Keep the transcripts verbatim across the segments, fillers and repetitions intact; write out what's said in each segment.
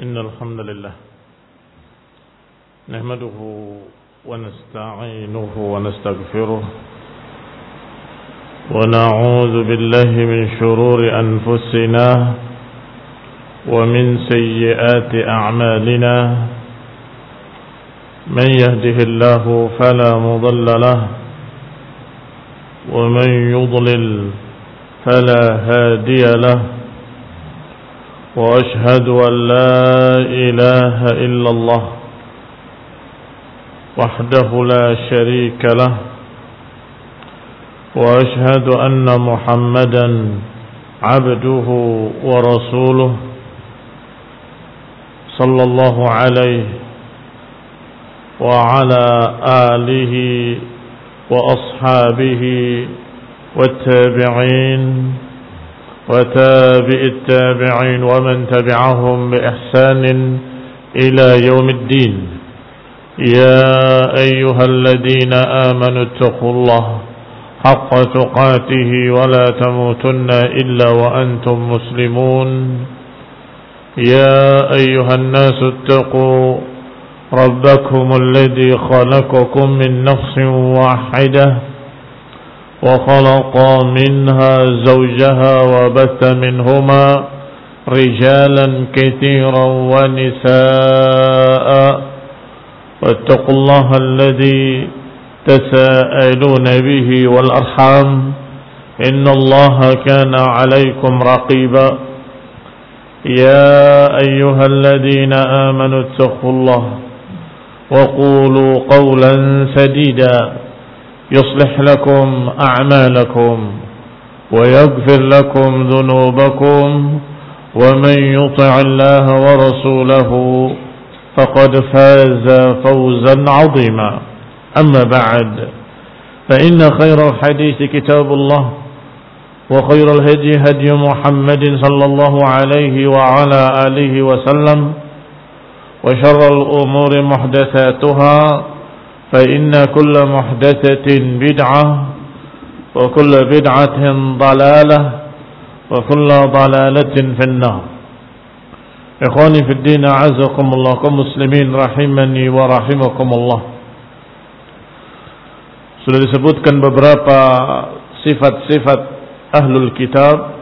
إن الحمد لله نحمده ونستعينه ونستغفره ونعوذ بالله من شرور أنفسنا ومن سيئات أعمالنا من يهده الله فلا مضل له ومن يضلل فلا هادي له وأشهد أن لا إله إلا الله وحده لا شريك له وأشهد أن محمدا عبده ورسوله صلى الله عليه وعلى آله وأصحابه والتابعين وتابع التابعين ومن تبعهم بإحسان إلى يوم الدين. يا أيها الذين آمنوا اتقوا الله حق تقاته ولا تموتن إلا وأنتم مسلمون. يا أيها الناس اتقوا ربكم الذي خلقكم من نفس واحدة وخلق منها زوجها وبث منهما رجالا كثيرا ونساء واتقوا الله الذي تساءلون به والأرحام إن الله كان عليكم رقيبا. يا أيها الذين آمنوا اتقوا الله وقولوا قولا سديدا يصلح لكم أعمالكم ويغفر لكم ذنوبكم ومن يطع الله ورسوله فقد فاز فوزا عظيما. أما بعد فإن خير الحديث كتاب الله وخير الهدي هدي محمد صلى الله عليه وعلى آله وسلم وشر الأمور محدثاتها فإن كل محدثة بدعة وكل بدعة ضلالة وكل ضلالة في النار. إخواني في الدين أعزكم الله كمسلمين rahimani wa rahimakumullah. Sudah disebutkan beberapa sifat-sifat ahlul kitab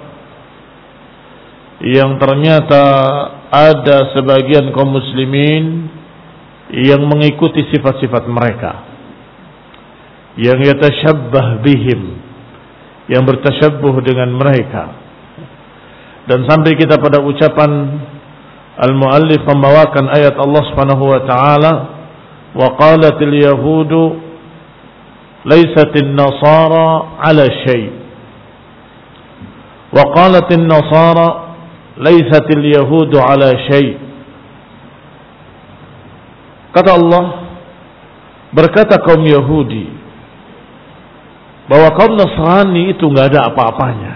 yang ternyata ada sebagian kaum muslimin yang mengikuti sifat-sifat mereka, yang yatashabbah bihim, yang bertashabbuh dengan mereka. Dan sampai kita pada ucapan al-muallif membawakan ayat Allah Subhanahu wa taala, wa qalatil yahudu laysatin nasara ala syai' wa qalatin nasara laysatil yahudu ala syai'. Kata Allah, berkata kaum Yahudi bahwa kaum Nasrani itu enggak ada apa-apanya.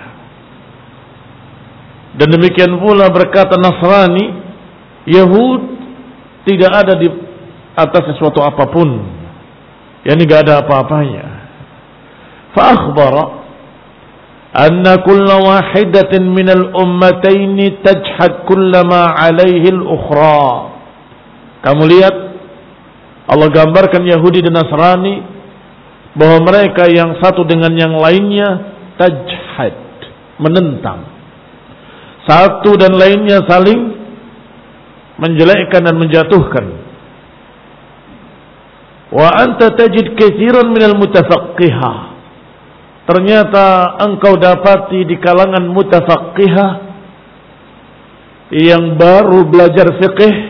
Dan demikian pula berkata Nasrani, Yahud tidak ada di atas sesuatu apapun, yakni enggak ada apa-apanya. Fa akhbara anna kulla wahidatin minal ummataini tajhad kullama 'alaihi al-ukhra. Kamu lihat, Allah gambarkan Yahudi dan Nasrani bahwa mereka yang satu dengan yang lainnya tajhad, menentang. Satu dan lainnya saling menjelekkan dan menjatuhkan. Wa anta tajid katsiran minal mutafaqqihah. Ternyata engkau dapati di kalangan mutafaqqihah yang baru belajar fiqh,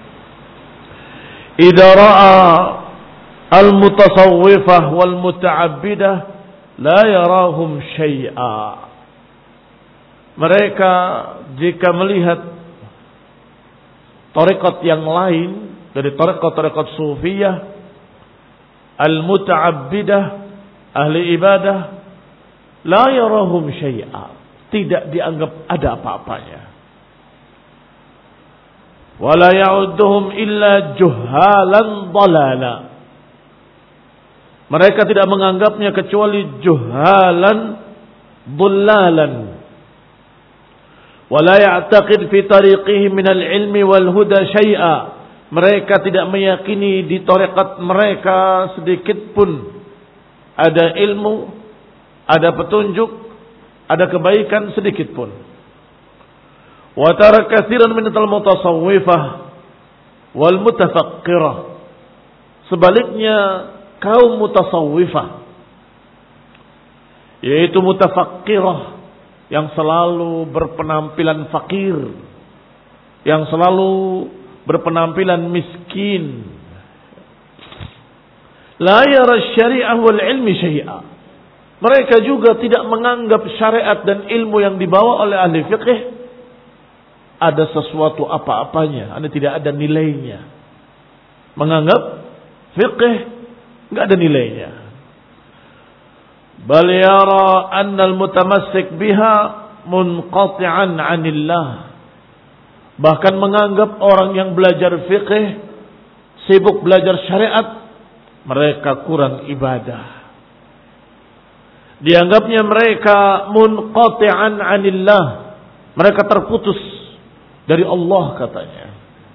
idza ra'a al-mutasawwifah wal muta'abbidah la yarahum syai'a. Mereka jika melihat tarekat yang lain dari tarekat-tarekat sufiyah, al-muta'abbidah, ahli ibadah, la yarahum syai'a, tidak dianggap ada apa-apanya. Wala ya'udduhum illa juhalan dalala. Mereka tidak menganggapnya kecuali juhalan dhallalan. Wala ya'taqid fi tariqihi minal ilmi wal huda syai'a. Mereka tidak meyakini di tarekat mereka sedikit pun ada ilmu, ada petunjuk, ada kebaikan sedikit pun. Wa tara katsiran min al-mutasawwifah wal mutafaqqirah. Sebaliknya kaum mutasawwifah, yaitu mutafaqqirah, yang selalu berpenampilan fakir, yang selalu berpenampilan miskin, la yara syari'ah wal ilmi syai'a. Mereka juga tidak menganggap syariat dan ilmu yang dibawa oleh ahli fiqh ada sesuatu apa-apanya, ada tidak ada nilainya. Menganggap fiqh enggak ada nilainya. Bal yara anna al-mutamassik biha munqati'an 'anillah. Bahkan menganggap orang yang belajar fiqh, sibuk belajar syariat, mereka kurang ibadah. Dianggapnya mereka munqati'an 'anillah. Mereka terputus dari Allah katanya.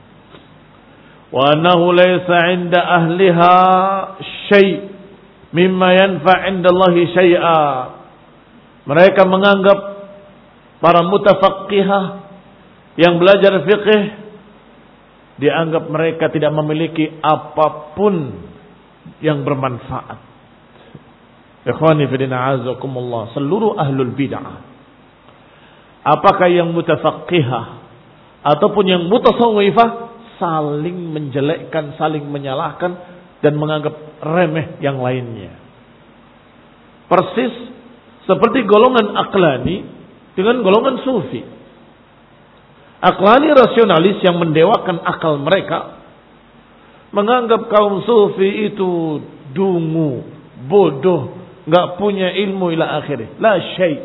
Wa annahu laysa 'inda ahliha syai' mimma yanfa' 'indallahi syai'a. Mereka menganggap para mutafaqqihah yang belajar fiqh, dianggap mereka tidak memiliki apapun yang bermanfaat. Ikhwani fillah azakumullah, seluruh ahlul bid'ah, apakah yang mutafaqqihah ataupun yang mutasawwifah, saling menjelekkan, saling menyalahkan dan menganggap remeh yang lainnya. Persis seperti golongan aqlani dengan golongan sufi. Aqlani rasionalis yang mendewakan akal mereka, menganggap kaum sufi itu dungu, bodoh, enggak punya ilmu ila akhirih, la syai'.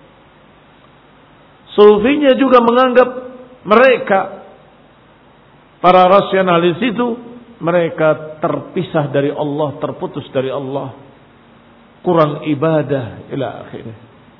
Sufinya juga menganggap mereka, para rasionalis itu, mereka terpisah dari Allah, terputus dari Allah, kurang ibadah ila akhirih.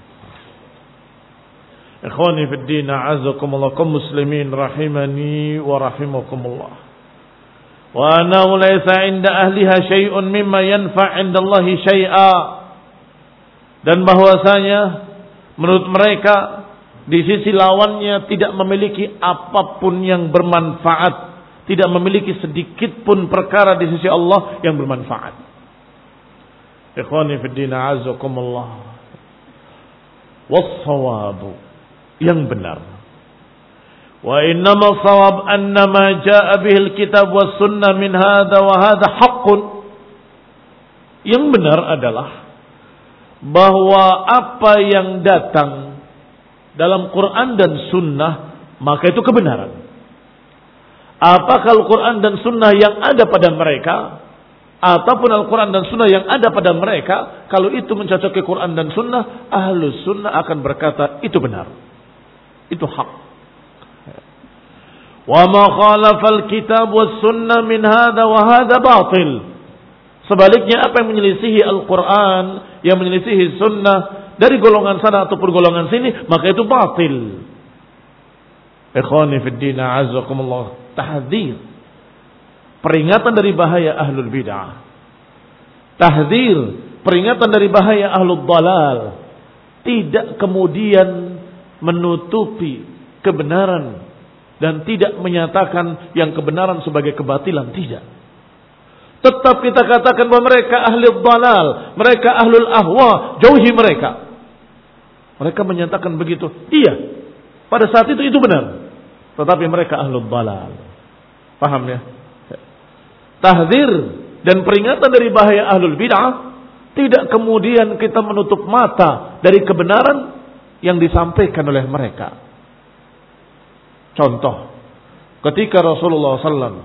Ikhwani fid din, a'azakumullah, kaum muslimin rahimani wa rahimakumullah. Wa annahu laysa 'inda ahliha syai'un mimma yanfa' 'indallahi syai'a. Dan bahwasanya menurut mereka di sisi lawannya tidak memiliki apapun yang bermanfaat, tidak memiliki sedikit pun perkara di sisi Allah yang bermanfaat. Ikhwani fid din, a'azakumullah. Was-shawabu, yang benar, wa innama shawab annama jaa bihil kitab was sunnah min hadza wa hadza haqqun. Yang benar adalah bahwa apa yang datang dalam Quran dan sunnah, maka itu kebenaran. Apakah Al-Quran dan sunnah yang ada pada mereka ataupun Al-Quran dan sunnah yang ada pada mereka, kalau itu mencocoki Quran dan sunnah, ahlus sunnah akan berkata itu benar, itu hak. Wa ma khalafal kitab was sunnah min hadza wa hadza batil. Sebaliknya, apa yang menyelisihi Al-Quran, yang menyelisihi sunnah dari golongan sana ataupun golongan sini, maka itu batil. Ikhwani fid din, a'azakumullah. Tahdzir, peringatan dari bahaya ahlul bid'ah. Tahdzir, peringatan dari bahaya ahlul dalal. Tidak kemudian menutupi kebenaran dan tidak menyatakan yang kebenaran sebagai kebatilan, tidak. Tetap kita katakan bahwa mereka ahli dalal, mereka ahlul ahwa, jauhi mereka. Mereka menyatakan begitu, iya, pada saat itu itu benar, tetapi mereka ahlul dalal. Paham ya? Tahdzir dan peringatan dari bahaya ahlul bid'ah, tidak kemudian kita menutup mata dari kebenaran yang disampaikan oleh mereka. Contoh, ketika Rasulullah sallallahu alaihi wasallam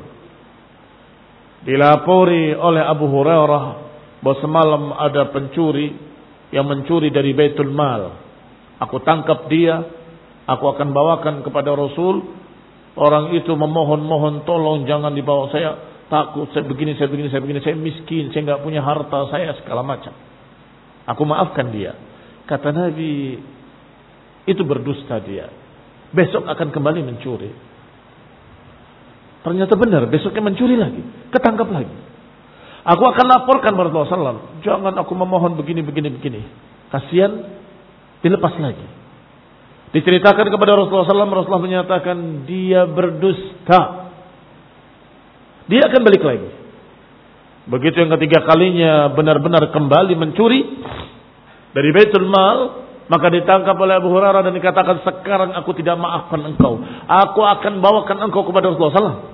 dilapori oleh Abu Hurairah bahwa semalam ada pencuri yang mencuri dari Baitul Mal. Aku tangkap dia, aku akan bawakan kepada Rasul. Orang itu memohon-mohon, tolong jangan dibawa, saya takut, saya begini, saya begini, saya begini, saya miskin, saya nggak punya harta, saya segala macam. Aku maafkan dia. Kata Nabi, itu berdusta dia. besok akan kembali mencuri. Ternyata benar, besoknya mencuri lagi, ketangkap lagi. Aku akan laporkan kepada Rasulullah sallallahu alaihi wasallam. Jangan aku memohon begini, begini, begini. Kasihan, dilepas lagi. Diceritakan kepada Rasulullah sallallahu alaihi wasallam, Rasulullah menyatakan dia berdusta. Dia akan balik lagi. Begitu yang ketiga kalinya benar-benar kembali mencuri dari Baitul Mal, maka ditangkap oleh Abu Hurairah dan dikatakan, sekarang aku tidak maafkan engkau. Aku akan bawakan engkau kepada Rasulullah sallallahu alaihi wasallam.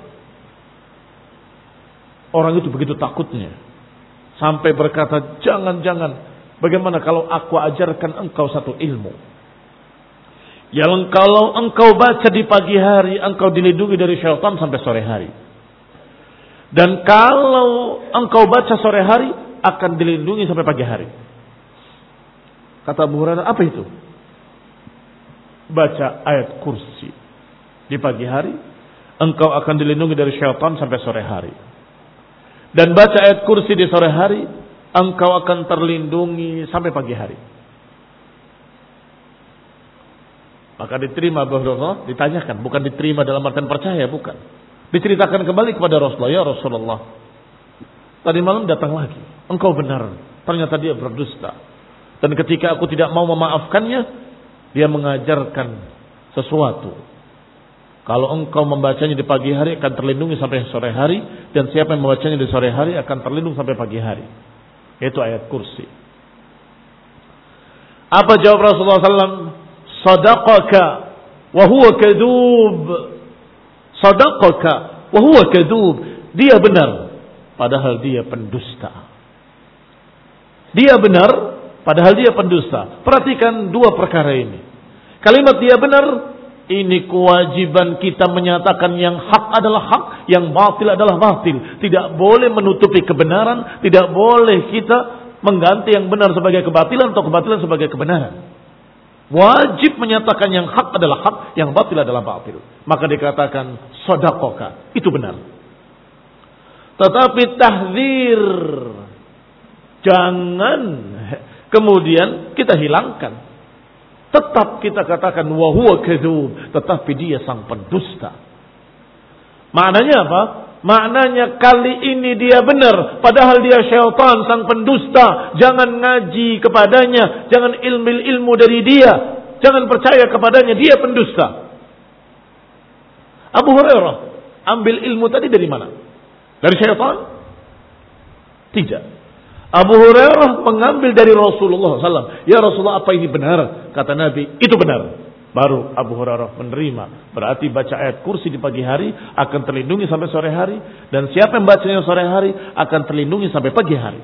Orang itu begitu takutnya. Sampai berkata, jangan-jangan, bagaimana kalau aku ajarkan engkau satu ilmu. Yang kalau engkau baca di pagi hari, engkau dilindungi dari syaitan sampai sore hari. Dan kalau engkau baca sore hari, akan dilindungi sampai pagi hari. Kata Abu Hurairah, apa itu? Baca ayat kursi. Di pagi hari, engkau akan dilindungi dari syaitan sampai sore hari. Dan baca ayat kursi di sore hari, engkau akan terlindungi sampai pagi hari. Maka diterima Abu Hurairah, ditanyakan, bukan diterima dalam artian percaya, bukan. Diceritakan kembali kepada Rasulullah, ya Rasulullah, tadi malam datang lagi, engkau benar, ternyata dia berdusta. Dan ketika aku tidak mau memaafkannya, dia mengajarkan sesuatu. Kalau engkau membacanya di pagi hari akan terlindungi sampai sore hari, dan siapa yang membacanya di sore hari akan terlindung sampai pagi hari. Itu ayat kursi. Apa jawab Rasulullah sallallahu alaihi wasallam? Sadaqaka wa huwa kadhub. Sadaqaka wa huwa kadhub. Dia benar, padahal dia pendusta. Dia benar, padahal dia pendusta. Perhatikan dua perkara ini. Kalimat dia benar, ini kewajiban kita menyatakan yang hak adalah hak, yang batil adalah batil. Tidak boleh menutupi kebenaran, tidak boleh kita mengganti yang benar sebagai kebatilan atau kebatilan sebagai kebenaran. Wajib menyatakan yang hak adalah hak, yang batil adalah batil. Maka dikatakan shadaqaka, itu benar. Tetapi tahdzir, jangan kemudian kita hilangkan. Tetap kita katakan wa huwa kadzub, tetapi dia sang pendusta. Maknanya apa? Maknanya kali ini dia benar, padahal dia syaitan sang pendusta. Jangan ngaji kepadanya, jangan ilmu-ilmu dari dia, jangan percaya kepadanya, dia pendusta. Abu Hurairah ambil ilmu tadi dari mana? Dari syaitan? Tidak. Abu Hurairah mengambil dari Rasulullah sallallahu alaihi wasallam. Ya Rasulullah, apa ini benar? Kata Nabi, itu benar. Baru Abu Hurairah menerima. Berarti baca ayat kursi di pagi hari akan terlindungi sampai sore hari. Dan siapa yang bacanya sore hari akan terlindungi sampai pagi hari.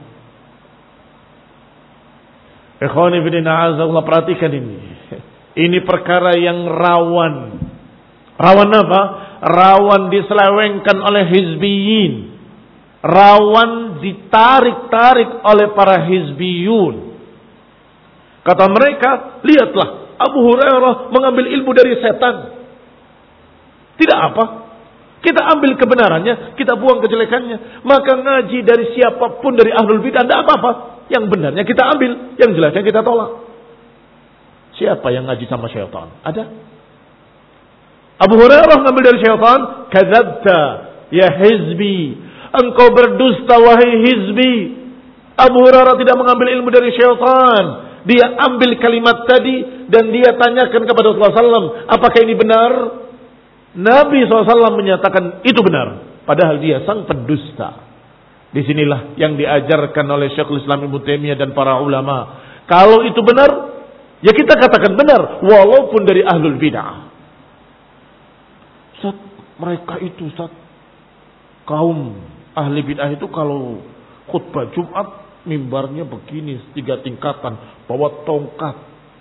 Ikhwani fillah, a'azzallahu, perhatikan ini. Ini perkara yang rawan. Rawan apa? Rawan diselewengkan oleh hizbiyin. Rawan ditarik-tarik oleh para hizbiyun. Kata mereka, lihatlah, Abu Hurairah mengambil ilmu dari setan. Tidak apa, kita ambil kebenarannya, kita buang kejelekannya. Maka ngaji dari siapapun dari ahlul bidah, tidak apa-apa. Yang benarnya kita ambil, yang jeleknya kita tolak. Siapa yang ngaji sama syaitan? Ada? Abu Hurairah mengambil dari syaitan. Kadzabta ya hizbi, engkau berdusta wahai hizbi. Abu Hurairah tidak mengambil ilmu dari syaitan. Dia ambil kalimat tadi dan dia tanyakan kepada Rasulullah sallallahu alaihi wasallam, apakah ini benar? Nabi sallallahu alaihi wasallam menyatakan itu benar, padahal dia sang pendusta. Disinilah yang diajarkan oleh Syekhul Islam Ibnu Taimiyah dan para ulama. Kalau itu benar, ya kita katakan benar, walaupun dari ahlul bid'ah. Ustaz, mereka itu Ustaz, kaum ahli bid'ah itu kalau khutbah Jumat mimbarnya begini, tiga tingkatan, bawa tongkat.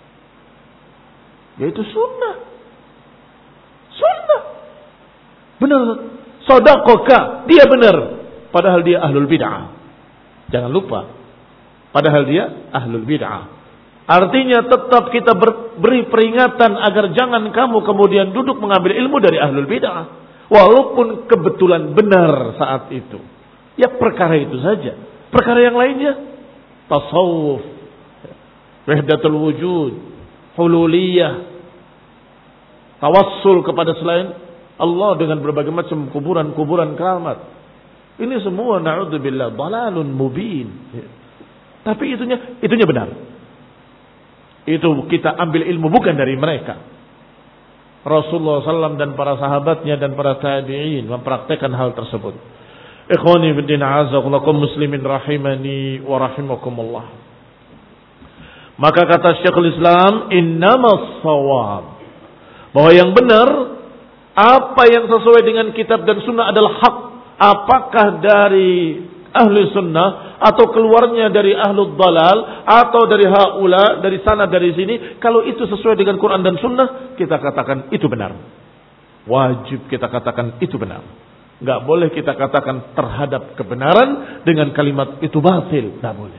Yaitu sunnah. Sunnah. Benar. Shadaqaka, dia benar. Padahal dia ahlul bid'ah. Jangan lupa. Padahal dia ahlul bid'ah. Artinya tetap kita beri peringatan agar jangan kamu kemudian duduk mengambil ilmu dari ahlul bid'ah. Walaupun kebetulan benar saat itu. Ya perkara itu saja. Perkara yang lainnya, tasawuf, wahdatul wujud, hululiyah, tawassul kepada selain Allah dengan berbagai macam kuburan-kuburan keramat. Ini semua na'udzubillah dalalun mubin. Tapi itunya itunya benar. Itu kita ambil ilmu bukan dari mereka. Rasulullah sallallahu alaihi wasallam dan para sahabatnya dan para tabi'in mempraktekkan hal tersebut. Ikhwani fiddin a'azakumullah muslimin rahimani wa rahimakumullah. Maka kata Syekhul Islam, innamas shawab, bahwa yang benar apa yang sesuai dengan kitab dan sunnah adalah hak. Apakah dari ahli sunnah atau keluarnya dari ahlul dalal atau dari haula, dari sana dari sini, kalau itu sesuai dengan Quran dan sunnah, kita katakan itu benar. Wajib kita katakan itu benar. Enggak boleh kita katakan terhadap kebenaran dengan kalimat itu batil, enggak boleh.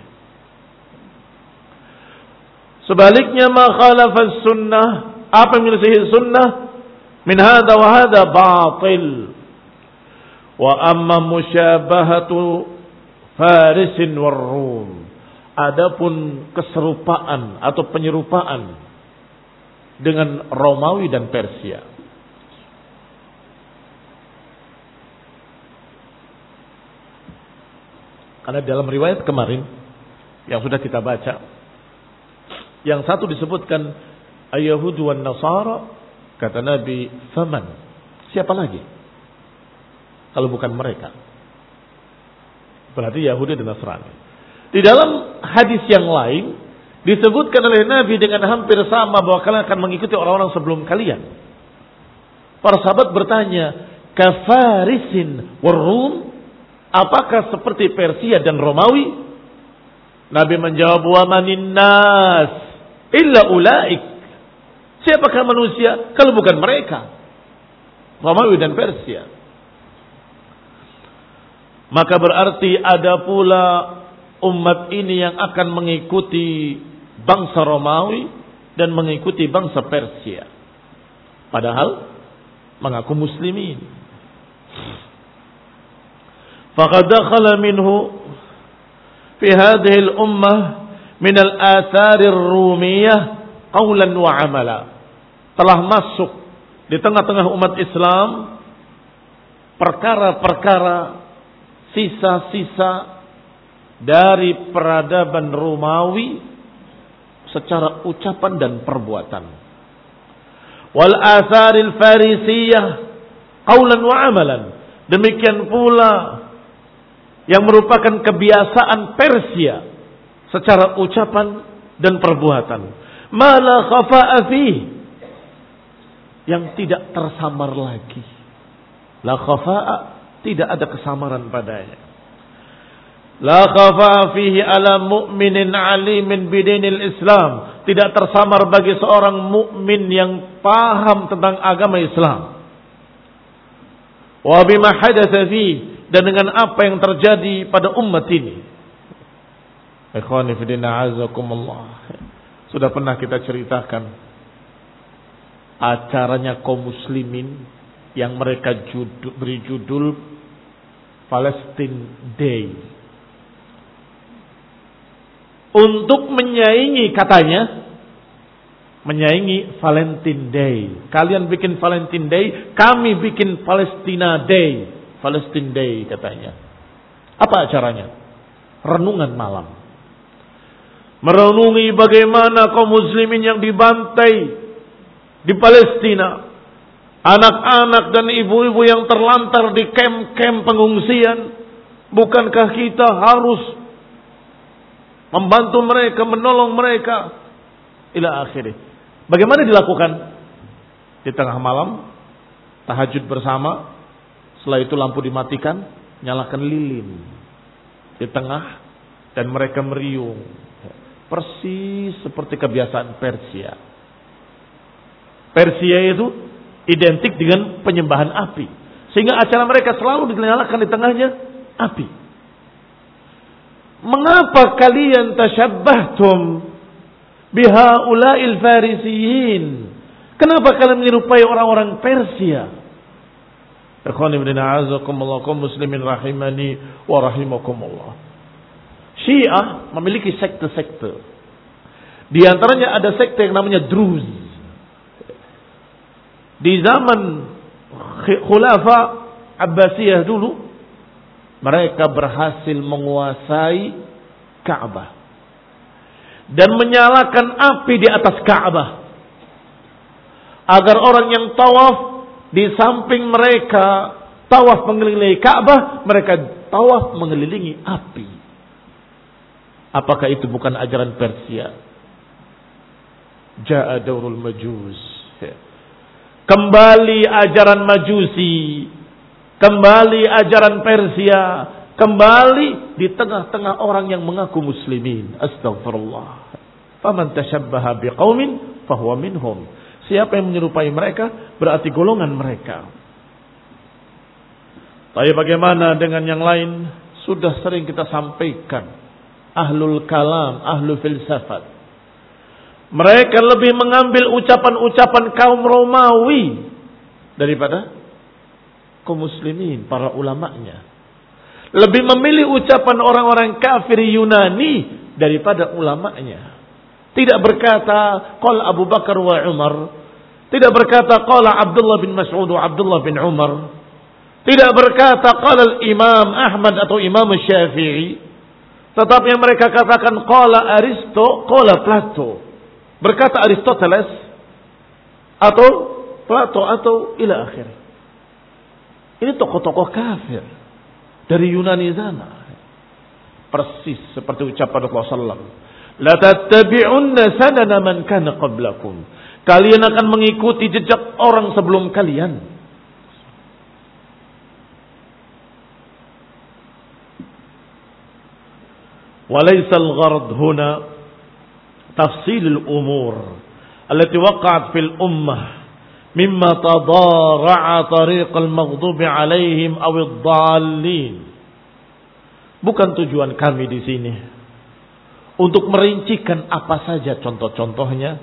Sebaliknya ma khalafas sunnah, apa yang menyelisihi sunnah, min hadza wa hadza batil. Wa amma musyabahatu Farisin war Rum, adapun keserupaan atau penyerupaan dengan Romawi dan Persia, karena dalam riwayat kemarin yang sudah kita baca, yang satu disebutkan Ayyahud wan Nasara, kata Nabi, faman, siapa lagi kalau bukan mereka? Berarti Yahudi dan Nasrani. Di dalam hadis yang lain disebutkan oleh Nabi dengan hampir sama bahwa kalian akan mengikuti orang-orang sebelum kalian. Para sahabat bertanya, kafarisin war Rum, apakah seperti Persia dan Romawi? Nabi menjawab, wa manin nas illa ulaik. Siapakah manusia kalau bukan mereka? Romawi dan Persia. Maka berarti ada pula umat ini yang akan mengikuti bangsa Romawi dan mengikuti bangsa Persia. Padahal mengaku muslimin. Faqad dakhala minhu fi hadhihi al-ummah min al-athar ar-rumiyah qawlan wa amala. Telah masuk di tengah-tengah umat Islam perkara-perkara, sisa-sisa dari peradaban Romawi secara ucapan dan perbuatan. Wal atharil farisiyah qaulan wa amalan. Demikian pula yang merupakan kebiasaan Persia secara ucapan dan perbuatan. Ma la khafa'a fihi, yang tidak tersamar lagi. La khafa'a, tidak ada kesamaran padanya. La khafa fihi ala mu'minin alimin bidinil Islam. Tidak tersamar bagi seorang mukmin yang paham tentang agama Islam. Wa bima hadatsa fihi, dan dengan apa yang terjadi pada umat ini. Ikhwani fi din a'azakumullah. Sudah pernah kita ceritakan acaranya kaum muslimin yang mereka judul, beri judul Palestine Day. Untuk menyaingi, katanya, menyaingi Valentine Day. Kalian bikin Valentine Day, kami bikin Palestina Day. Palestine Day katanya. Apa acaranya? Renungan malam. Merenungi bagaimana kaum muslimin yang dibantai di Palestina. Anak-anak dan ibu-ibu yang terlantar di kem-kem pengungsian. Bukankah kita harus membantu mereka, menolong mereka? Ila akhirih. Bagaimana dilakukan? Di tengah malam, tahajud bersama. Setelah itu lampu dimatikan, nyalakan lilin di tengah, dan mereka meriung. Persis seperti kebiasaan Persia. Persia itu identik dengan penyembahan api. Sehingga acara mereka selalu dinyalakan di tengahnya api. Mengapa kalian tasyabbahtum bihaula'il farisiyin? Kenapa kalian menyerupai orang-orang Persia? Ikhwani bin a'azakumullah, kaum muslimin rahimani wa rahimakumullah. Syiah memiliki sekte-sekte. Di antaranya ada sekte yang namanya Druz. Di zaman Khulafa Abbasiyah dulu, mereka berhasil menguasai Ka'bah dan menyalakan api di atas Ka'bah agar orang yang tawaf di samping mereka tawaf mengelilingi Ka'bah, mereka tawaf mengelilingi api. Apakah itu bukan ajaran Persia? Ja'a daurul majus. Kembali ajaran Majusi, kembali ajaran Persia, kembali di tengah-tengah orang yang mengaku muslimin. Astagfirullah. Faman tashabbaha biqaumin fahuwa minhum. Siapa yang menyerupai mereka berarti golongan mereka. Tapi bagaimana dengan yang lain? Sudah sering kita sampaikan. Ahlul kalam, ahlul filsafat. Mereka lebih mengambil ucapan-ucapan kaum Romawi daripada kaum muslimin, para ulamanya. Lebih memilih ucapan orang-orang kafir Yunani daripada ulamanya. Tidak berkata qala Abu Bakar wa Umar, tidak berkata qala Abdullah bin Mas'ud wa Abdullah bin Umar, tidak berkata qala Imam Ahmad atau Imam Syafi'i, tetapi yang mereka katakan qala Aristo, qala Plato. Berkata Aristoteles atau Plato atau ila akhir. Ini tokoh-tokoh kafir dari Yunani sana. Persis seperti ucapan Rasulullah sallallahu alaihi wasallam, la tattabi'unna sanana man kana qablakum. Kalian akan mengikuti jejak orang sebelum kalian. Walaysa al-gharad huna tafsil al-umur allati waqa'at fil ummah mimma tadara'a tariq al-maghdubi 'alaihim aw ad-dallin. Bukan tujuan kami di sini untuk merincikan apa saja contoh-contohnya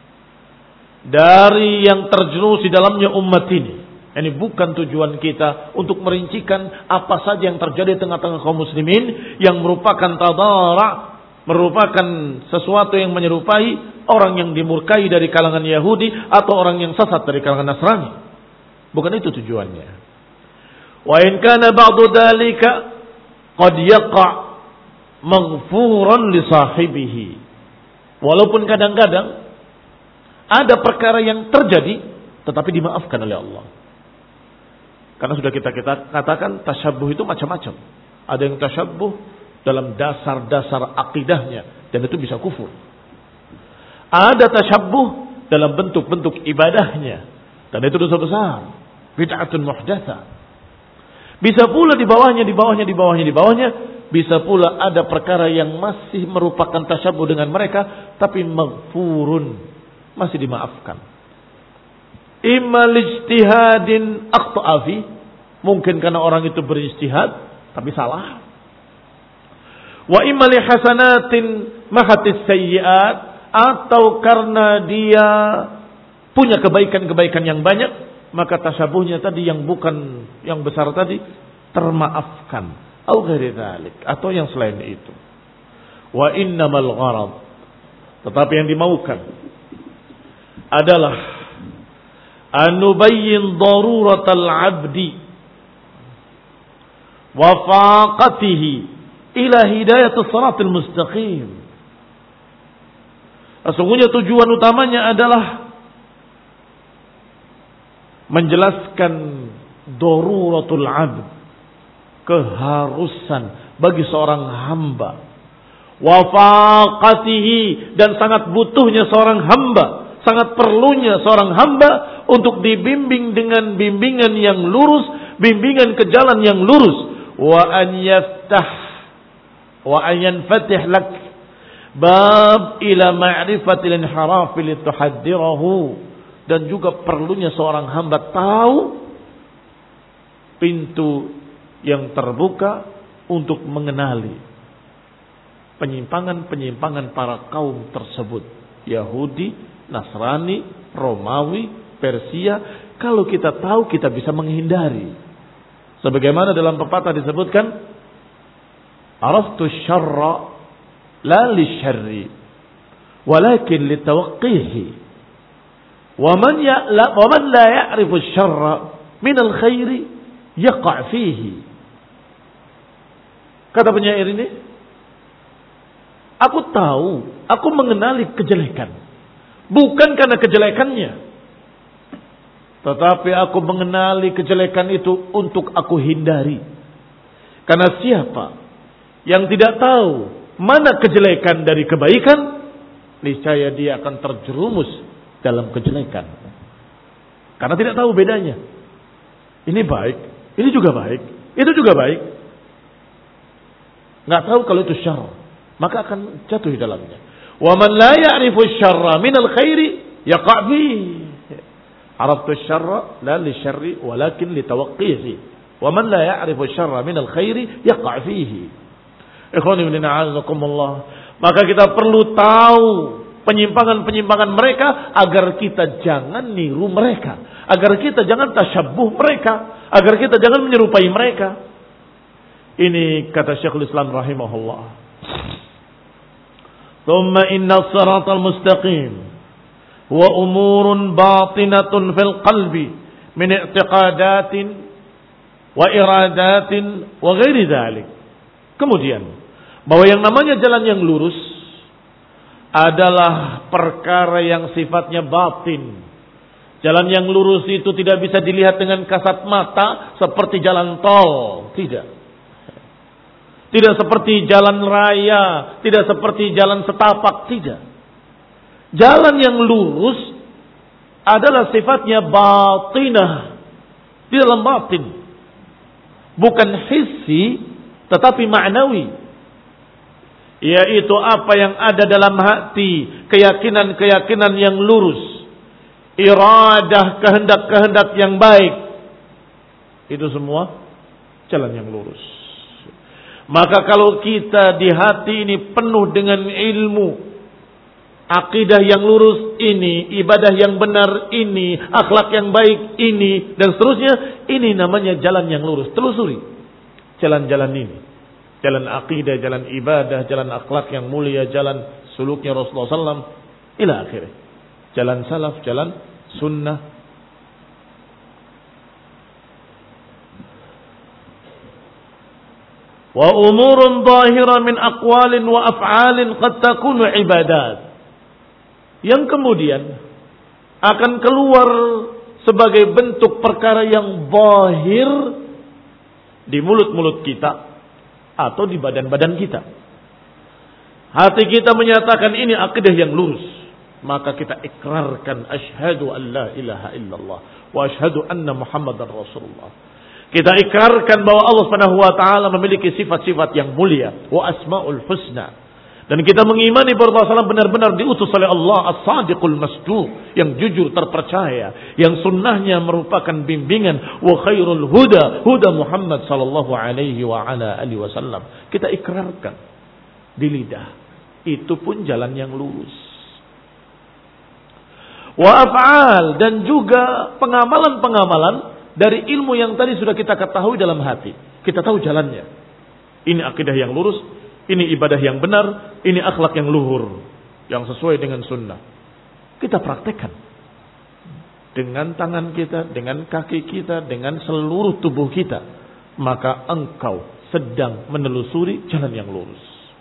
dari yang terjerumus di dalamnya umat ini. Ini bukan tujuan kita untuk merincikan apa saja yang terjadi di tengah-tengah kaum muslimin yang merupakan tadara', merupakan sesuatu yang menyerupai orang yang dimurkai dari kalangan Yahudi atau orang yang sesat dari kalangan Nasrani. Bukan itu tujuannya. Wa in kana ba'du dzalika qad yaqa' maghfuran li sahibihi. Walaupun kadang-kadang ada perkara yang terjadi tetapi dimaafkan oleh Allah. Karena sudah kita kita katakan tasyabbuh itu macam-macam. Ada yang tasyabbuh dalam dasar-dasar akidahnya dan itu bisa kufur. Ada tasyabbuh dalam bentuk-bentuk ibadahnya dan itu dosa besar, bid'atun muhdatsah. Bisa pula di bawahnya, di bawahnya, di bawahnya, di bawahnya bisa pula ada perkara yang masih merupakan tasyabbuh dengan mereka tapi maghfurun, masih dimaafkan. Imma lijtihadin akhta'a fi, mungkin karena orang itu berijtihad tapi salah. Wa imma li hasanatin mahatis sayyi'at, atau karena dia punya kebaikan-kebaikan yang banyak, maka tasyabuhnya tadi yang bukan yang besar tadi termaafkan. Au ghairi dzalik, atau yang selain itu. Wa innamal gharad, tetapi yang dimaukan adalah anubayyin daruratal 'abdi wa faqatihi ila hidayatus shiratal mustaqim. Sesungguhnya tujuan utamanya adalah menjelaskan daruratul 'abd, keharusan bagi seorang hamba, wa faqatihi, dan sangat butuhnya seorang hamba, sangat perlunya seorang hamba untuk dibimbing dengan bimbingan yang lurus, bimbingan ke jalan yang lurus. Wa an yaftah wa an yanfatih lak bab ila ma'rifatil inhiraf li tuhaddirahu, dan juga perlunya seorang hamba tahu pintu yang terbuka untuk mengenali penyimpangan-penyimpangan para kaum tersebut, Yahudi, Nasrani, Romawi, Persia. Kalau kita tahu, kita bisa menghindari. Sebagaimana dalam pepatah disebutkan, araftu syarra la lisyarri walakin litawaqqihi. Wa man ya la wa man la ya'rifu asy-syarra min al-khairi yaqa' fihi. Kata penyair ini, aku tahu, aku mengenali kejelekan. Bukan karena kejelekannya, tetapi aku mengenali kejelekan itu untuk aku hindari. Karena siapa yang tidak tahu mana kejelekan dari kebaikan, niscaya dia akan terjerumus dalam kejelekan. Karena tidak tahu bedanya. Ini baik, ini juga baik, itu juga baik. Nggak tahu kalau itu syarr, maka akan jatuh di dalamnya. Wa man la ya'rifu syarra min al-khairi yaqa' fihi. Araftu syarra la li syarri walakin li tawaqqihi. Wa man la ya'rifu syarra min al-khairi yaqa' fihi. Ikhwani fillah a'azakumullah. Maka kita perlu tahu penyimpangan-penyimpangan mereka agar kita jangan niru mereka, agar kita jangan tasyabbuh mereka, agar kita jangan menyerupai mereka. Ini kata Syekhul Islam rahimahullah. Thumma inna as-siratal mustaqim wa umurun batinatun fil qalbi min i'tiqadatin wa iradatin wa ghairi dhalik. Kemudian bahwa yang namanya jalan yang lurus adalah perkara yang sifatnya batin. Jalan yang lurus itu tidak bisa dilihat dengan kasat mata seperti jalan tol, tidak. Tidak seperti jalan raya, tidak seperti jalan setapak, tidak. Jalan yang lurus adalah sifatnya batinah, di dalam batin. Bukan hissi, tetapi ma'nawi. Yaitu apa yang ada dalam hati, keyakinan-keyakinan yang lurus, iradah, kehendak-kehendak yang baik. Itu semua jalan yang lurus. Maka kalau kita di hati ini penuh dengan ilmu, akidah yang lurus ini, ibadah yang benar ini, akhlak yang baik ini, dan seterusnya, ini namanya jalan yang lurus. Telusuri jalan-jalan ini. Jalan akidah, jalan ibadah, jalan akhlak yang mulia, jalan suluknya Rasulullah sallallahu alaihi wasallam, ila akhirnya. Jalan salaf, jalan sunnah. Wa umurun zahira min aqwalin wa af'alin qad takunu ibadat. Yang kemudian akan keluar sebagai bentuk perkara yang zahir di mulut-mulut kita atau di badan-badan kita. Hati kita menyatakan ini akidah yang lurus, maka kita ikrarkan asyhadu an la ilaha illallah wa asyhadu anna muhammadar rasulullah. Kita ikrarkan bahwa Allah Subhanahu wa taala memiliki sifat-sifat yang mulia wa asmaul husna. Dan kita mengimani bahwa Rasulullah benar-benar diutus oleh Allah as-sadiqul masduq, yang jujur terpercaya, yang sunnahnya merupakan bimbingan, wa khairul huda huda Muhammad sallallahu alaihi wa ala alihi wasallam. Kita ikrarkan di lidah. Itu pun jalan yang lurus. Wa af'al, dan juga pengamalan-pengamalan dari ilmu yang tadi sudah kita ketahui dalam hati. Kita tahu jalannya. Ini akidah yang lurus, ini ibadah yang benar, ini akhlak yang luhur, yang sesuai dengan sunnah. Kita praktekkan dengan tangan kita, dengan kaki kita, dengan seluruh tubuh kita. Maka engkau sedang menelusuri jalan yang lurus.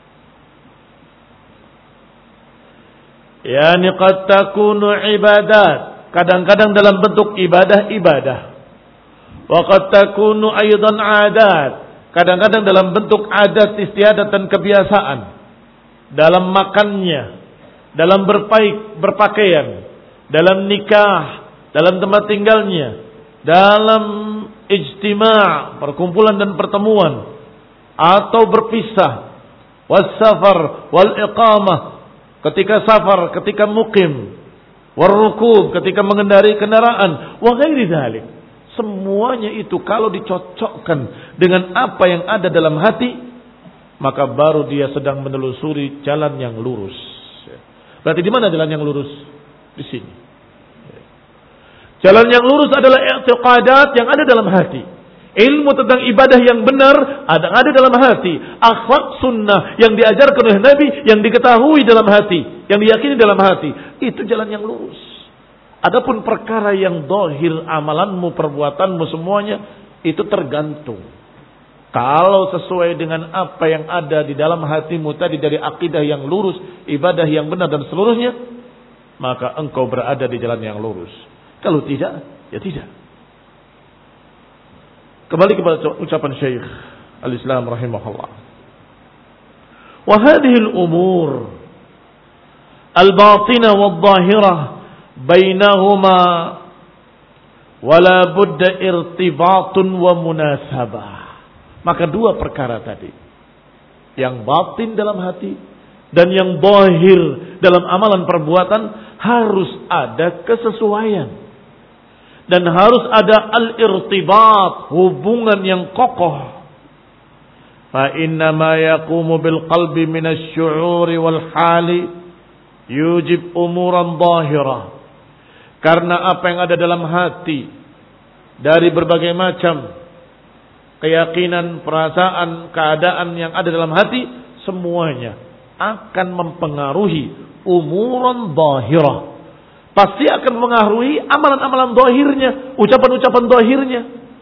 Yani qad takunu ibadat. Kadang-kadang dalam bentuk ibadah-ibadah. Wa qad takunu aidan adat. Kadang-kadang dalam bentuk adat istiadat dan kebiasaan. Dalam makannya, dalam berpaik, berpakaian, dalam nikah, dalam tempat tinggalnya, dalam ijtima', perkumpulan dan pertemuan, atau berpisah, was safar wal iqamah, ketika safar, ketika mukim, war rukub, ketika mengendari kendaraan, wa ghairi dzalik. Semuanya itu kalau dicocokkan dengan apa yang ada dalam hati, maka baru dia sedang menelusuri jalan yang lurus. Berarti di mana jalan yang lurus? Di sini. Jalan yang lurus adalah i'tiqadat yang ada dalam hati. Ilmu tentang ibadah yang benar ada ada dalam hati. Akhlak sunnah yang diajarkan oleh Nabi, yang diketahui dalam hati, yang diyakini dalam hati. Itu jalan yang lurus. Adapun perkara yang zahir, amalanmu, perbuatanmu semuanya itu tergantung. Kalau sesuai dengan apa yang ada di dalam hatimu tadi dari akidah yang lurus, ibadah yang benar dan seluruhnya, maka engkau berada di jalan yang lurus. Kalau tidak, ya tidak. Kembali kepada ucapan Syekh Al-Islam rahimahullah. Wa hadhihi al-umur al-batinah wal-zahirah bainahuma wala budda irtibatun wa munasabah. Maka dua perkara tadi, yang batin dalam hati dan yang zahir dalam amalan perbuatan, harus ada kesesuaian dan harus ada al-irtibat, hubungan yang kokoh. Fa inna ma yaqumu bil qalbi min asy-syu'uri wal hali yujib umuran zahirah. Karena apa yang ada dalam hati dari berbagai macam keyakinan, perasaan, keadaan yang ada dalam hati, semuanya akan mempengaruhi umuran zahirah. Pasti akan mempengaruhi amalan-amalan zahirnya, ucapan-ucapan zahirnya.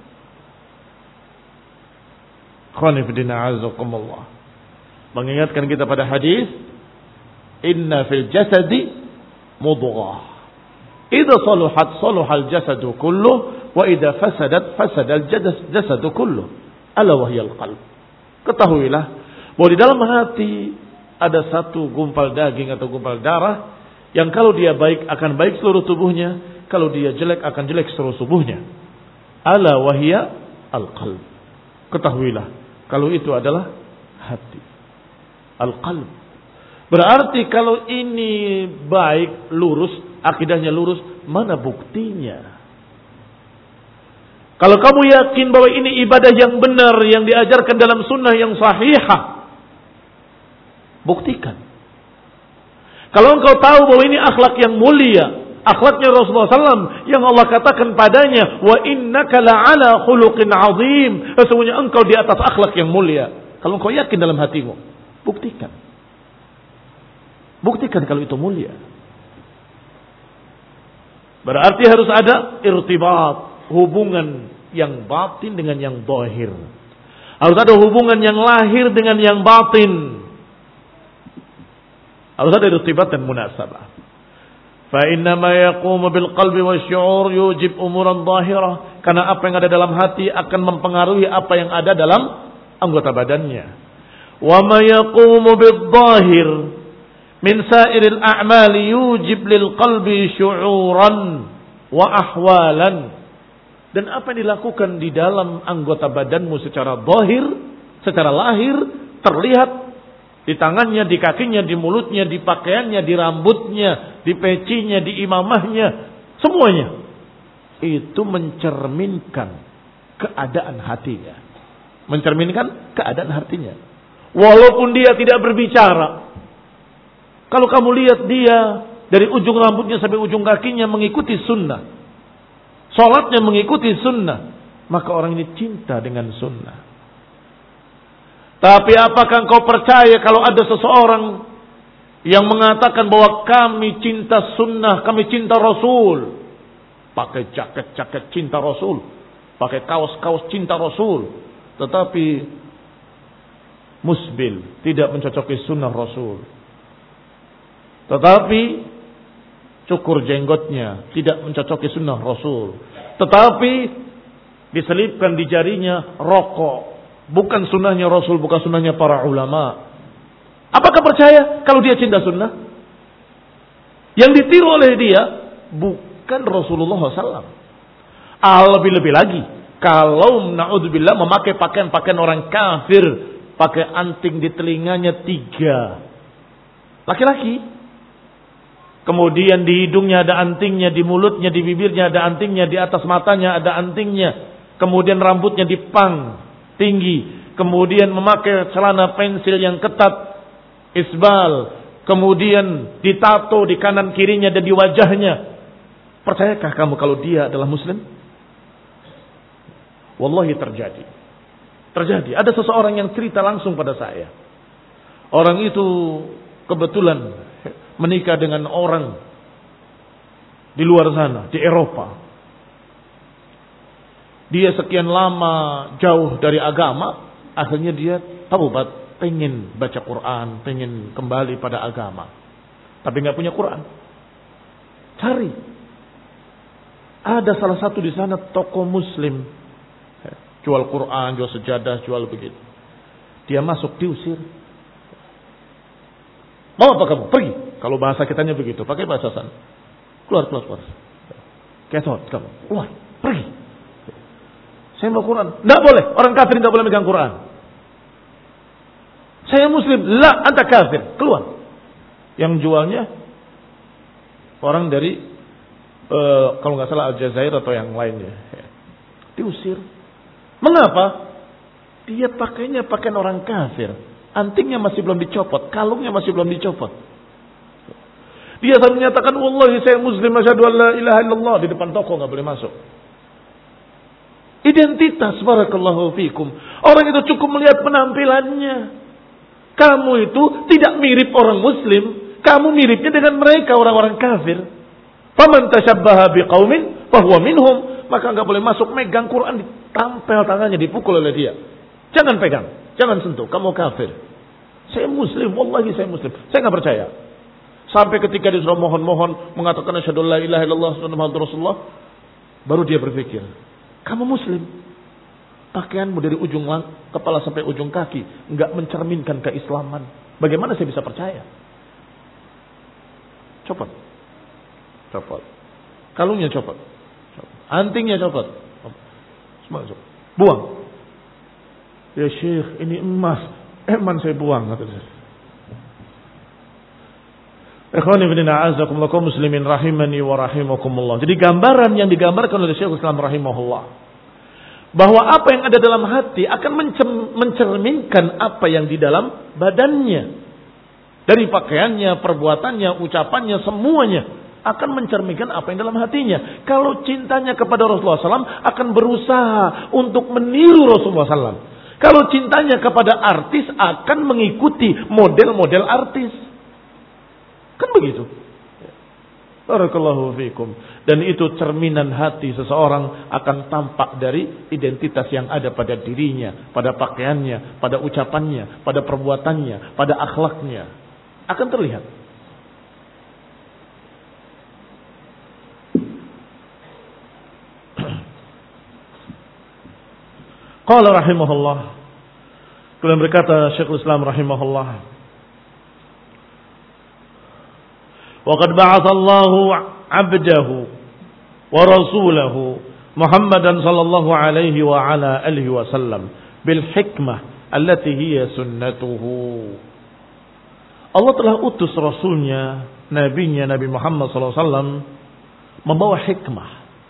Khonifidina'azakumullah. Mengingatkan kita pada hadis, inna fil jasadi mudghah. Idza saluhat saluhal jasadu kulluh wa idza fasadat fasadal jasadu kulluh. Ala wahyal qalb. Ketahuilah bahwa di dalam hati ada satu gumpal daging atau gumpal darah yang kalau dia baik akan baik seluruh tubuhnya, kalau dia jelek akan jelek seluruh tubuhnya. Ala wahya al-qalb. Ketahuilah kalau itu adalah hati. Al-qalb. Berarti kalau ini baik, lurus, akidahnya lurus, mana buktinya? Kalau kamu yakin bahwa ini ibadah yang benar, yang diajarkan dalam sunnah yang sahihah, buktikan. Kalau engkau tahu bahwa ini akhlak yang mulia, akhlaknya Rasulullah sallallahu alaihi wasallam yang Allah katakan padanya, wa innaka la'ala khuluqin azim, sesungguhnya engkau di atas akhlak yang mulia. Kalau engkau yakin dalam hatimu, buktikan. Buktikan kalau itu mulia. Berarti harus ada irtibat, hubungan yang batin dengan yang zahir. Harus ada hubungan yang lahir dengan yang batin. Harus ada irtibat dan munasabah. Fa inna ma yaqumu bil qalbi wasyu'ur yujib umuran zahirah. Karena apa yang ada dalam hati akan mempengaruhi apa yang ada dalam anggota badannya. Wa ma yaqumu bil zahir min sa'iril a'mali yujib lil qalbi syu'uran wa ahwalan. Dan apa yang dilakukan di dalam anggota badanmu secara zahir, secara lahir, terlihat di tangannya, di kakinya, di mulutnya, di pakaiannya, di rambutnya, di pecinya, di imamahnya, semuanya itu mencerminkan keadaan hatinya. Mencerminkan keadaan hatinya. Walaupun dia tidak berbicara. Kalau kamu lihat dia dari ujung rambutnya sampai ujung kakinya mengikuti sunnah, salatnya mengikuti sunnah, maka orang ini cinta dengan sunnah. Tapi apakah engkau percaya kalau ada seseorang yang mengatakan bahwa kami cinta sunnah, kami cinta Rasul, pakai jaket-jaket cinta Rasul, pakai kaos-kaos cinta Rasul, tetapi musbil, tidak mencocoki sunnah Rasul, tetapi cukur jenggotnya tidak mencocoki sunnah Rasul, tetapi diselipkan di jarinya rokok, bukan sunnahnya Rasul, bukan sunnahnya para ulama. Apakah percaya kalau dia cinta sunnah? Yang ditiru oleh dia bukan Rasulullah shallallahu alaihi wasallam. Ah, lebih-lebih lagi, kalau na'udzubillah memakai pakaian-pakaian orang kafir, pakai anting di telinganya tiga, laki-laki. Kemudian di hidungnya ada antingnya, di mulutnya, di bibirnya ada antingnya, di atas matanya ada antingnya. Kemudian rambutnya dipang tinggi. Kemudian memakai celana pensil yang ketat, isbal. Kemudian ditato di kanan kirinya dan di wajahnya. Percayakah kamu kalau dia adalah muslim? Wallahi terjadi. Terjadi. Ada seseorang yang cerita langsung pada saya. Orang itu kebetulan menikah dengan orang di luar sana, di Eropa. Dia sekian lama jauh dari agama, akhirnya dia taubat, pengen baca Quran, pengen kembali pada agama. Tapi nggak punya Quran. Cari. Ada salah satu di sana toko muslim. Jual Quran, jual sejadah, jual begitu. Dia masuk, diusir. Mau apa kamu? Pergi. Kalau bahasa kitanya begitu, pakai bahasa sana. Keluar, keluar, keluar. Ketot kamu. Keluar, pergi. Saya mau Quran. Tidak boleh. Orang kafir tidak boleh megang Quran. Saya muslim. La, anta kafir. Keluar. Yang jualnya orang dari uh, kalau nggak salah Aljazair atau yang lainnya. Diusir. Mengapa? Dia pakainya pakaian orang kafir. Antingnya masih belum dicopot. Kalungnya masih belum dicopot. Dia sambil menyatakan, wallahi saya muslim, asyhadu an la ilaha illallah. Di depan toko nggak boleh masuk. Identitas, barakallahu fikum. Orang itu cukup melihat penampilannya. Kamu itu tidak mirip orang muslim. Kamu miripnya dengan mereka, orang-orang kafir. Faman tashabbaha biqaumin fahuwa minhum. Maka nggak boleh masuk, megang Quran, ditampel tangannya, dipukul oleh dia. Jangan pegang, jangan sentuh, kamu kafir. Saya muslim, wallahi saya muslim. Saya nggak percaya. Sampai ketika disuruh mohon-mohon mengatakan asyhadu an la ilaha illallah Muhammadur Rasulullah, baru dia berpikir, kamu muslim. Pakaianmu dari ujung kepala sampai ujung kaki nggak mencerminkan keislaman. Bagaimana saya bisa percaya? Copot. Copot. Kalungnya copot. Antingnya copot. Semua copot. Buang. Ya Syekh, ini emas. Eman saya buang. Ikhwani fillah, a'azzakumullah, kaum muslimin rahimani wa rahimakumullah. Jadi gambaran yang digambarkan oleh Syekhul Islam rahimahullah, bahwa apa yang ada dalam hati akan mencerminkan apa yang di dalam badannya. Dari pakaiannya, perbuatannya, ucapannya, semuanya akan mencerminkan apa yang dalam hatinya. Kalau cintanya kepada Rasulullah shallallahu alaihi wasallam akan berusaha untuk meniru Rasulullah shallallahu alaihi wasallam. Kalau cintanya kepada artis akan mengikuti model-model artis. Kan begitu. Barakallahu fiikum. Dan itu cerminan hati seseorang akan tampak dari identitas yang ada pada dirinya, pada pakaiannya, pada ucapannya, pada perbuatannya, pada akhlaknya. Akan terlihat. Qala rahimahullah. Kemudian berkata Syekhul Islam rahimahullah, wa qad ba'atha Allahu 'abdahu wa rasulahu Muhammadan sallallahu alaihi wa ala alihi wasallam bil hikmah allati hiya sunnatuhu. Allah telah utus rasulnya, nabinya Nabi Muhammad sallallahu alaihi wasallam membawa hikmah,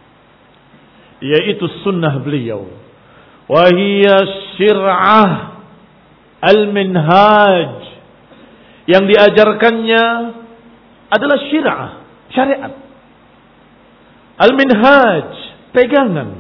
yaitu sunnah beliau. Wa hiya syir'ah al-minhaj, yang diajarkannya adalah syir'ah, syariat. Al-minhaj, pegangan.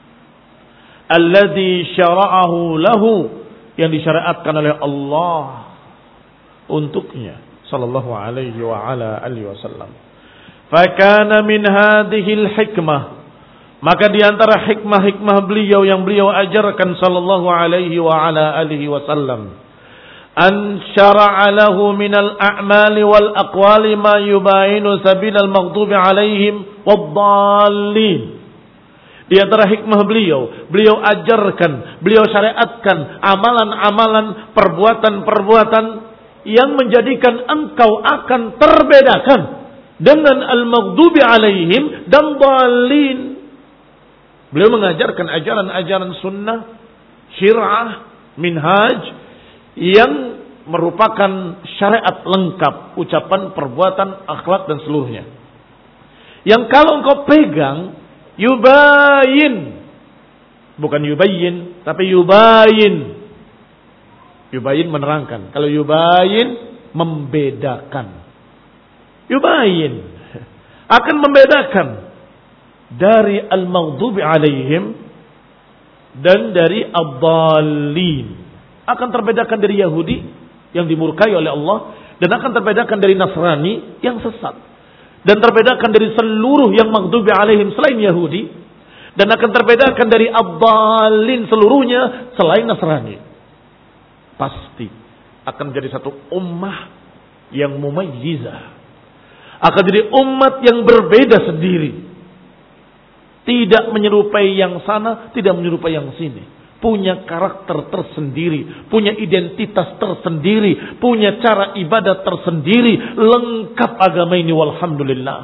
Alladhi syara'ahu lahu, yang disyariatkan oleh Allah untuknya sallallahu alaihi wa ala alihi wasallam. Fakana min hadhil hikmah, maka di antara hikmah-hikmah beliau yang beliau ajarkan sallallahu alaihi wa ala alihi wasallam, an syara'a lahu minal a'mali wal aqwali ma yubayinu sabilal maghdubi alaihim waddallin. Di antara hikmah beliau, beliau ajarkan, beliau syariatkan amalan-amalan, perbuatan-perbuatan yang menjadikan engkau akan terbedakan dengan al-maghdubi alaihim dan dallin. Beliau mengajarkan ajaran-ajaran sunnah, syir'ah, minhaj, yang merupakan syariat lengkap, ucapan, perbuatan, akhlak dan seluruhnya. Yang kalau engkau pegang, yubayin, bukan yubayin, tapi yubayin. Yubayin menerangkan. Kalau yubayin, membedakan. Yubayin akan membedakan dari al-maghdubi alaihim dan dari ad-dallin. Akan terbedakan dari Yahudi yang dimurkai oleh Allah, dan akan terbedakan dari Nasrani yang sesat. dan terbedakan dari seluruh yang maghdubi alaihim selain Yahudi, dan akan terbedakan dari ad-dallin seluruhnya selain Nasrani. Pasti akan menjadi satu ummah yang mumayyizah, akan jadi umat yang berbeda sendiri, tidak menyerupai yang sana, tidak menyerupai yang sini, punya karakter tersendiri, punya identitas tersendiri, punya cara ibadah tersendiri. Lengkap agama ini, walhamdulillah.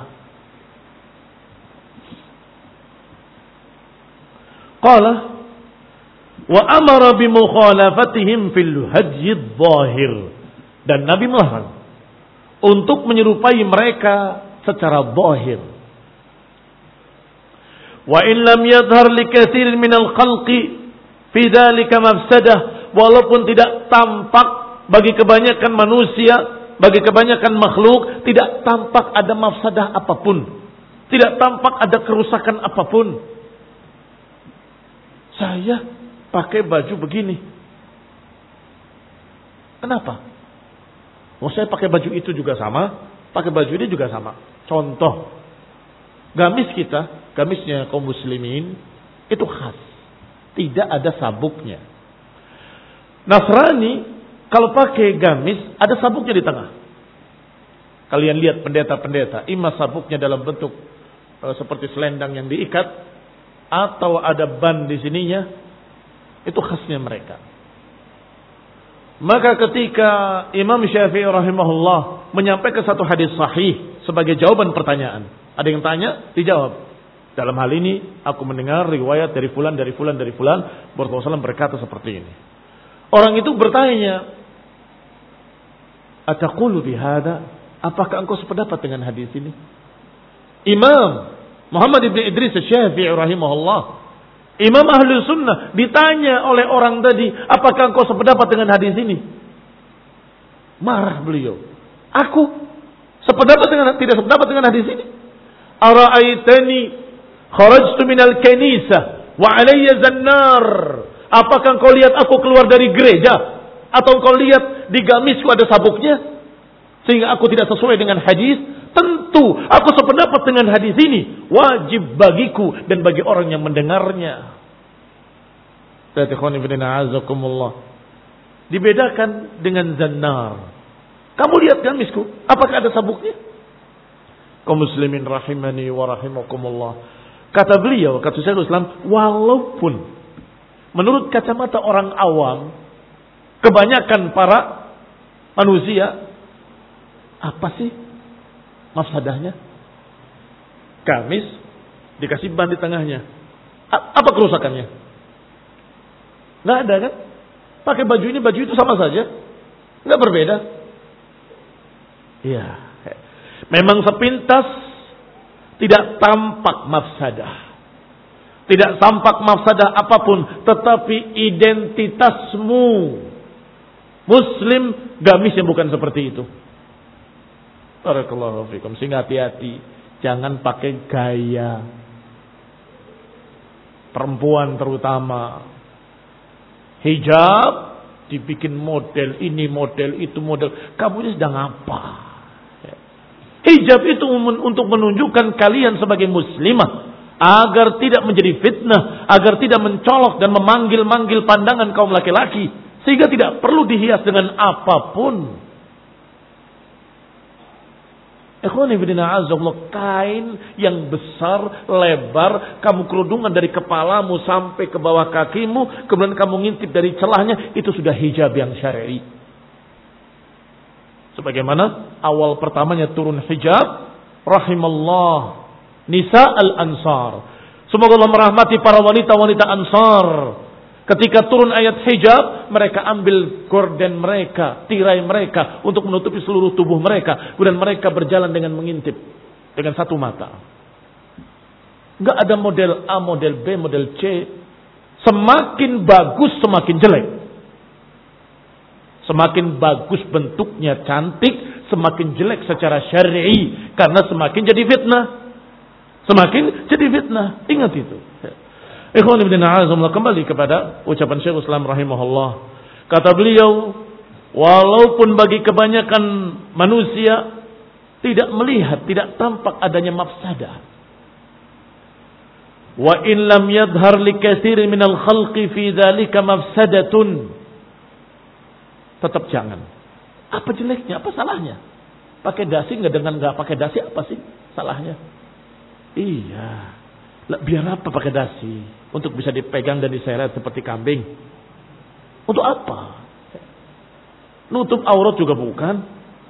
Qala wa amara bi mukhalafatihim fil hadyi adh-dhahir, dan Nabi melarang untuk menyerupai mereka secara zahir. Wa in lam yadhhar li katsirin minal khalqi fi dzalika mafsadah, walaupun tidak tampak bagi kebanyakan manusia, bagi kebanyakan makhluk, tidak tampak ada mafsadah apapun, tidak tampak ada kerusakan apapun. Saya pakai baju begini, kenapa? Oh, saya pakai baju itu juga sama, pakai baju ini juga sama. Contoh, gamis kita, gamisnya kaum muslimin itu khas, tidak ada sabuknya. Nasrani kalau pakai gamis ada sabuknya di tengah. Kalian lihat pendeta-pendeta, imam sabuknya dalam bentuk e, seperti selendang yang diikat, atau ada ban di sininya. Itu khasnya mereka. Maka ketika Imam Syafi'i rahimahullah menyampaikan satu hadis sahih sebagai jawaban pertanyaan, ada yang tanya, dijawab. Dalam hal ini aku mendengar riwayat dari fulan, dari fulan, dari fulan, Rasulullah shallallahu alaihi wasallam berkata seperti ini. Orang itu bertanya, ataqulu bihada, apakah engkau sependapat dengan hadis ini? Imam Muhammad ibn Idris Syafi'i rahimahullah, Imam Ahlus Sunnah, ditanya oleh orang tadi, apakah engkau sependapat dengan hadis ini? Marah beliau. Aku sependapat dengan tidak sependapat dengan hadis ini? Ara'aitani kharajtu minal kanisa wa alayya zannar. Apakah engkau lihat aku keluar dari gereja, atau engkau lihat di gamisku ada sabuknya sehingga aku tidak sesuai dengan hadis? Tentu aku sependapat dengan hadis ini, wajib bagiku dan bagi orang yang mendengarnya. Dibedakan dengan zannar. Kamu lihat gamisku, apakah ada sabuknya? Kaum muslimin rahimani wa rahimakumullah. Kata beliau, kata Syekhul Islam, walaupun menurut kacamata orang awam, kebanyakan para manusia, apa sih mafsadahnya? Gamis dikasih ban di tengahnya, apa kerusakannya? Nggak ada kan? Pakai baju ini, baju itu sama saja, nggak berbeda. Iya, memang sepintas tidak tampak mafsadah, tidak tampak mafsadah apapun, tetapi identitasmu Muslim, gamisnya bukan seperti itu. Barakallahu fikum. Sehingga hati-hati, jangan pakai gaya. Perempuan terutama, hijab dibikin model ini, model itu, model. Kamu ini sedang apa? Hijab itu untuk menunjukkan kalian sebagai muslimah, agar tidak menjadi fitnah, agar tidak mencolok dan memanggil-manggil pandangan kaum laki-laki, sehingga tidak perlu dihias dengan apapun. Ikhwan ibn a'azzallah, kain yang besar, lebar, kamu kerudungan dari kepalamu sampai ke bawah kakimu, kemudian kamu ngintip dari celahnya, itu sudah hijab yang syar'i. Sebagaimana awal pertamanya turun hijab, rahimallah nisa al-ansar. Semoga Allah merahmati para wanita-wanita Ansar. Ketika turun ayat hijab, mereka ambil gorden mereka, tirai mereka untuk menutupi seluruh tubuh mereka. Kemudian mereka berjalan dengan mengintip dengan satu mata. Enggak ada model A, model B, model C. Semakin bagus, semakin jelek. Semakin bagus bentuknya cantik, semakin jelek secara syar'i, karena semakin jadi fitnah. Semakin jadi fitnah. Ingat itu. Ikhwan ibn a'azzallah, kembali kepada ucapan Syekhul Islam rahimahullah. Kata beliau, walaupun bagi kebanyakan manusia tidak melihat, tidak tampak adanya mafsadah. Wa in lam yadhhar li katsirin minal khalqi fi dzalika mafsadatun. Tetap jangan. Apa jeleknya? Apa salahnya? Pakai dasi enggak dengan enggak pakai dasi apa sih salahnya? Iya. Lah, biar apa pakai dasi? Untuk bisa dipegang dan diseret seperti kambing. Untuk apa? Nutup aurat juga bukan.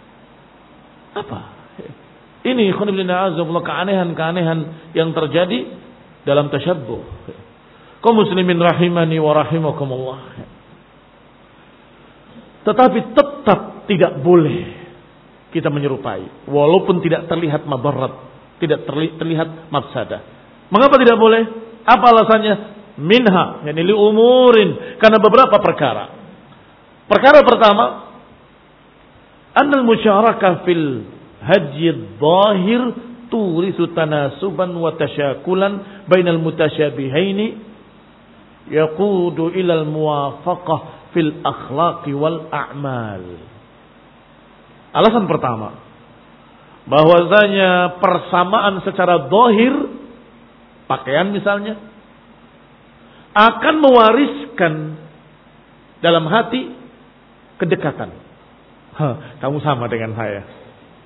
Apa? Ini keanehan-keanehan yang terjadi dalam tasyabbuh. Kaum muslimin rahimani wa rahimakumullah. Tetapi tetap tidak boleh kita menyerupai, walaupun tidak terlihat madarat, tidak terlihat mafsadah. Mengapa tidak boleh? Apa alasannya? Minha, yani li umurin, karena beberapa perkara. Perkara pertama, annal musyarakah fil Haji zahir turisu tanasuban wa tasyakulan bainal mutasyabihaini yaqudu ilal muwafaqah fil akhlaqi wal a'mal. Alasan pertama, bahwasanya persamaan secara zahir, pakaian misalnya, akan mewariskan dalam hati kedekatan. Hah, kamu sama dengan saya.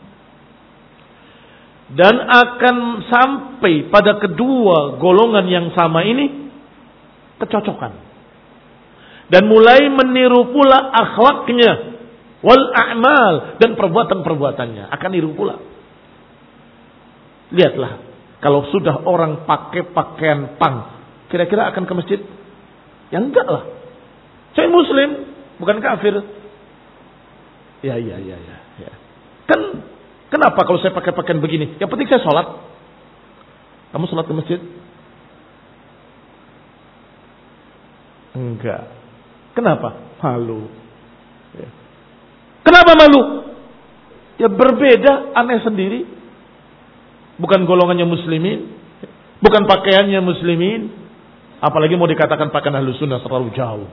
Dan akan sampai pada kedua golongan yang sama ini kecocokan. Dan mulai meniru pula akhlaknya, wal a'mal, dan perbuatan-perbuatannya akan niru pula. Lihatlah, kalau sudah orang pakai pakaian pang, kira-kira akan ke masjid? Ya enggak lah. Saya muslim, bukan kafir. Ya, ya, ya, ya, ya. Kan kenapa kalau saya pakai pakaian begini? Yang penting saya sholat. Kamu sholat ke masjid? Enggak. Kenapa? Malu. Ya. Kenapa malu? Ya berbeda, aneh sendiri. Bukan golongannya muslimin, bukan pakaiannya muslimin, apalagi mau dikatakan pakaian Ahlus Sunnah terlalu jauh.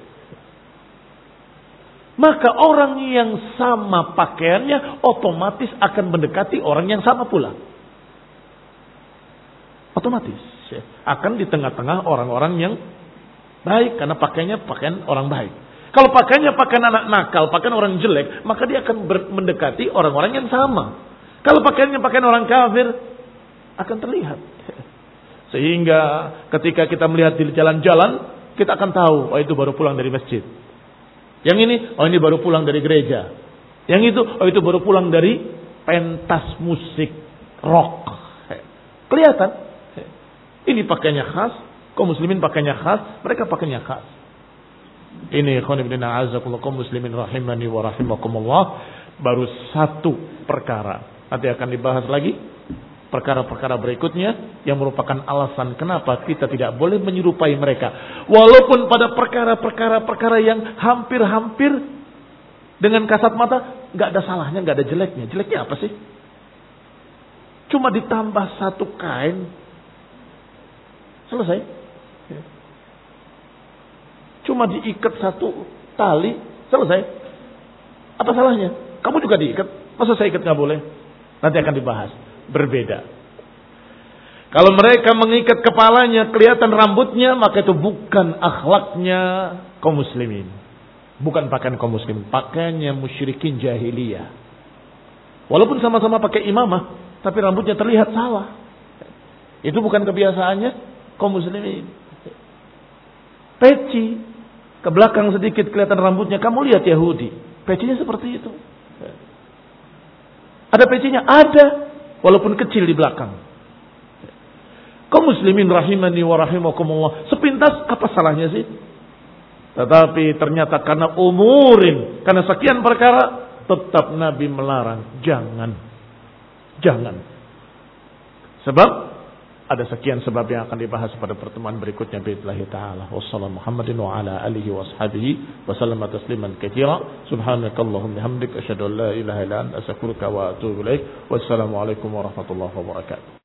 Maka orang yang sama pakaiannya otomatis akan mendekati orang yang sama pula. Otomatis ya, akan di tengah-tengah orang-orang yang baik karena pakaiannya pakaian orang baik. Kalau pakaiannya pakaian anak nakal, pakaian orang jelek, maka dia akan ber- mendekati orang-orang yang sama. Kalau pakaiannya pakaian orang kafir, akan terlihat. Sehingga ketika kita melihat di jalan-jalan, kita akan tahu, oh itu baru pulang dari masjid. Yang ini, oh ini baru pulang dari gereja. Yang itu, oh itu baru pulang dari pentas musik rock. Kelihatan. Ini pakaiannya khas, kaum muslimin pakaiannya khas, mereka pakaiannya khas. Ini khonibdina azakullah kaum muslimin rahimani wa rahimakumullah. Baru satu perkara. Nanti akan dibahas lagi perkara-perkara berikutnya yang merupakan alasan kenapa kita tidak boleh menyerupai mereka. Walaupun pada perkara-perkara-perkara yang hampir-hampir dengan kasat mata nggak ada salahnya, nggak ada jeleknya. Jeleknya apa sih? Cuma ditambah satu kain, selesai. Cuma diikat satu tali, selesai. Apa salahnya? Kamu juga diikat, masa saya ikat nggak boleh? Nanti akan dibahas. Berbeda. Kalau mereka mengikat kepalanya, kelihatan rambutnya, maka itu bukan akhlaknya kaum muslimin. Bukan pakaian kaum muslimin, pakaiannya musyrikin jahiliyah. Walaupun sama-sama pakai imamah, tapi rambutnya terlihat salah. Itu bukan kebiasaannya kaum muslimin. Peci ke belakang sedikit kelihatan rambutnya. Kamu lihat Yahudi, pecinya seperti itu. Ada pecinya? Ada. Walaupun kecil di belakang. Kaum muslimin rahimani wa rahimakumullah. Sepintas apa salahnya sih? Tetapi ternyata karena umurin, karena sekian perkara, tetap Nabi melarang. Jangan. Jangan. Sebab ada sekian sebab yang akan dibahas pada pertemuan berikutnya billahi taala. Wassalamu Muhammadin wa ala alihi wa ashabihi wa sallama tasliman katsira. Subhanakallahumma hamdika asyhadu an la ilaha illa anta astaghfiruka wa atubu ilaik. Wassalamu alaikum warahmatullahi wabarakatuh.